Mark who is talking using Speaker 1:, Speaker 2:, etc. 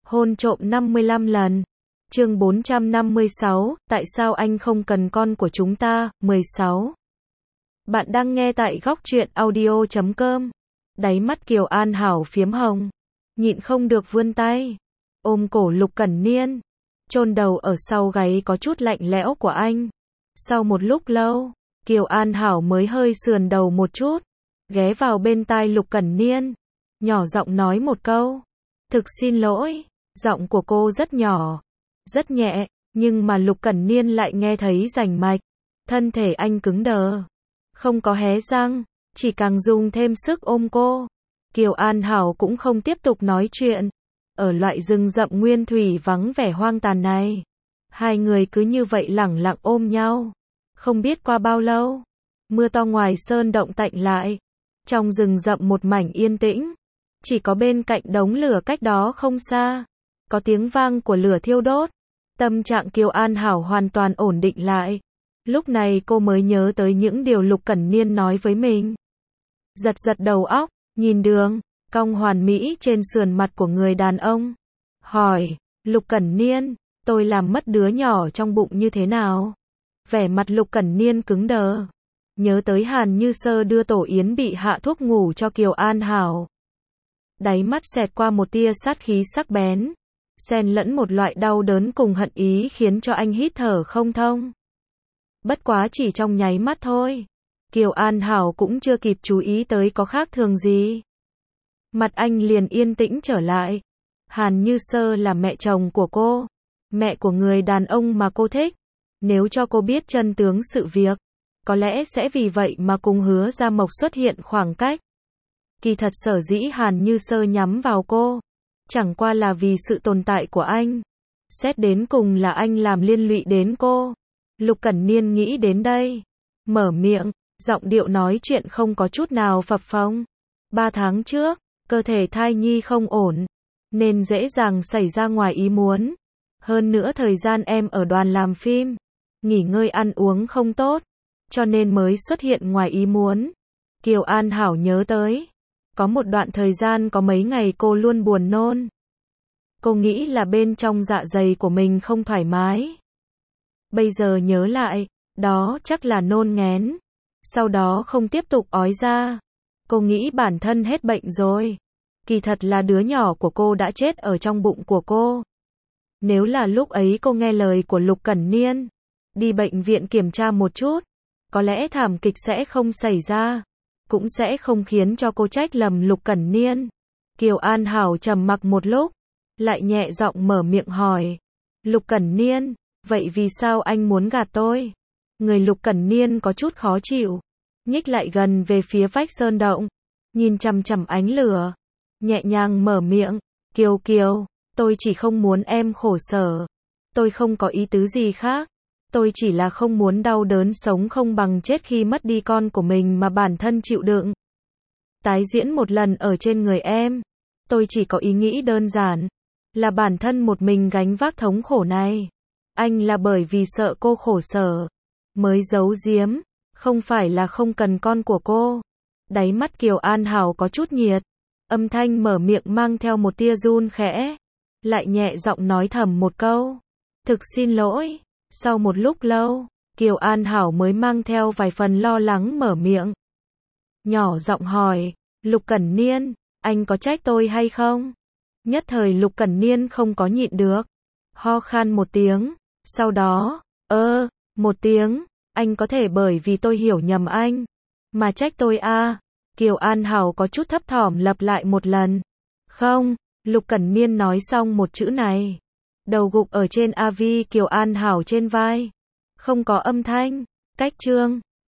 Speaker 1: Hôn trộm 55 lần. Chương 456, tại sao anh không cần con của chúng ta? 16. Bạn đang nghe tại góc truyện audio.com. Đáy mắt Kiều An Hảo phiếm hồng, nhịn không được vươn tay ôm cổ Lục Cẩn Niên, chôn đầu ở sau gáy có chút lạnh lẽo của anh. Sau một lúc lâu, Kiều An Hảo mới hơi sườn đầu một chút, ghé vào bên tai Lục Cẩn Niên, nhỏ giọng nói một câu. Thực xin lỗi. Giọng của cô rất nhỏ, rất nhẹ, nhưng mà Lục Cẩn Niên lại nghe thấy rành mạch. Thân thể anh cứng đờ, không có hé răng, chỉ càng dùng thêm sức ôm cô. Kiều An Hảo cũng không tiếp tục nói chuyện. Ở loại rừng rậm nguyên thủy vắng vẻ hoang tàn này, hai người cứ như vậy lẳng lặng ôm nhau. Không biết qua bao lâu, mưa to ngoài sơn động tạnh lại. Trong rừng rậm một mảnh yên tĩnh, chỉ có bên cạnh đống lửa cách đó không xa, có tiếng vang của lửa thiêu đốt. Tâm trạng Kiều An Hảo hoàn toàn ổn định lại. Lúc này cô mới nhớ tới những điều Lục Cẩn Niên nói với mình. Giật giật đầu óc, nhìn đường cong hoàn mỹ trên sườn mặt của người đàn ông. Hỏi, Lục Cẩn Niên, tôi làm mất đứa nhỏ trong bụng như thế nào? Vẻ mặt Lục Cẩn Niên cứng đờ. Nhớ tới Hàn Như Sơ đưa Tổ Yến bị hạ thuốc ngủ cho Kiều An Hảo. Đáy mắt xẹt qua một tia sát khí sắc bén, xen lẫn một loại đau đớn cùng hận ý khiến cho anh hít thở không thông. Bất quá chỉ trong nháy mắt thôi, Kiều An Hảo cũng chưa kịp chú ý tới có khác thường gì. Mặt anh liền yên tĩnh trở lại. Hàn Như Sơ là mẹ chồng của cô, mẹ của người đàn ông mà cô thích. Nếu cho cô biết chân tướng sự việc, có lẽ sẽ vì vậy mà cùng Hứa Gia Mộc xuất hiện khoảng cách. Kỳ thật sở dĩ Hàn Như Sơ nhắm vào cô, chẳng qua là vì sự tồn tại của anh. Xét đến cùng là anh làm liên lụy đến cô. Lục Cẩn Niên nghĩ đến đây, mở miệng, giọng điệu nói chuyện không có chút nào phập phồng. 3 tháng trước, cơ thể thai nhi không ổn, nên dễ dàng xảy ra ngoài ý muốn. Hơn nữa thời gian em ở đoàn làm phim, nghỉ ngơi ăn uống không tốt, cho nên mới xuất hiện ngoài ý muốn. Kiều An Hảo nhớ tới, có một đoạn thời gian có mấy ngày cô luôn buồn nôn. Cô nghĩ là bên trong dạ dày của mình không thoải mái. Bây giờ nhớ lại, đó chắc là nôn nghén. Sau đó không tiếp tục ói ra. Cô nghĩ bản thân hết bệnh rồi. Kỳ thật là đứa nhỏ của cô đã chết ở trong bụng của cô. Nếu là lúc ấy cô nghe lời của Lục Cẩn Niên, đi bệnh viện kiểm tra một chút, có lẽ thảm kịch sẽ không xảy ra, cũng sẽ không khiến cho cô trách lầm Lục Cẩn Niên. Kiều An Hảo trầm mặc một lúc, lại nhẹ giọng mở miệng hỏi. Lục Cẩn Niên, vậy vì sao anh muốn gạt tôi? Người Lục Cẩn Niên có chút khó chịu, nhích lại gần về phía vách sơn động, nhìn chằm chằm ánh lửa, nhẹ nhàng mở miệng. Kiều Kiều, tôi chỉ không muốn em khổ sở. Tôi không có ý tứ gì khác. Tôi chỉ là không muốn đau đớn sống không bằng chết khi mất đi con của mình mà bản thân chịu đựng. Tái diễn một lần ở trên người em. Tôi chỉ có ý nghĩ đơn giản, là bản thân một mình gánh vác thống khổ này. Anh là bởi vì sợ cô khổ sở, mới giấu giếm, không phải là không cần con của cô. Đáy mắt Kiều An Hảo có chút nhiệt, âm thanh mở miệng mang theo một tia run khẽ, lại nhẹ giọng nói thầm một câu. Thực xin lỗi. Sau một lúc lâu, Kiều An Hảo mới mang theo vài phần lo lắng mở miệng. Nhỏ giọng hỏi, Lục Cẩn Niên, anh có trách tôi hay không? Nhất thời Lục Cẩn Niên không có nhịn được, ho khan một tiếng, sau đó, một tiếng, anh có thể bởi vì tôi hiểu nhầm anh, mà trách tôi à? Kiều An Hảo có chút thấp thỏm lặp lại một lần. Không, Lục Cẩn Niên nói xong một chữ này, đầu gục ở trên AV Kiều An Hảo trên vai, không có âm thanh. Cách chương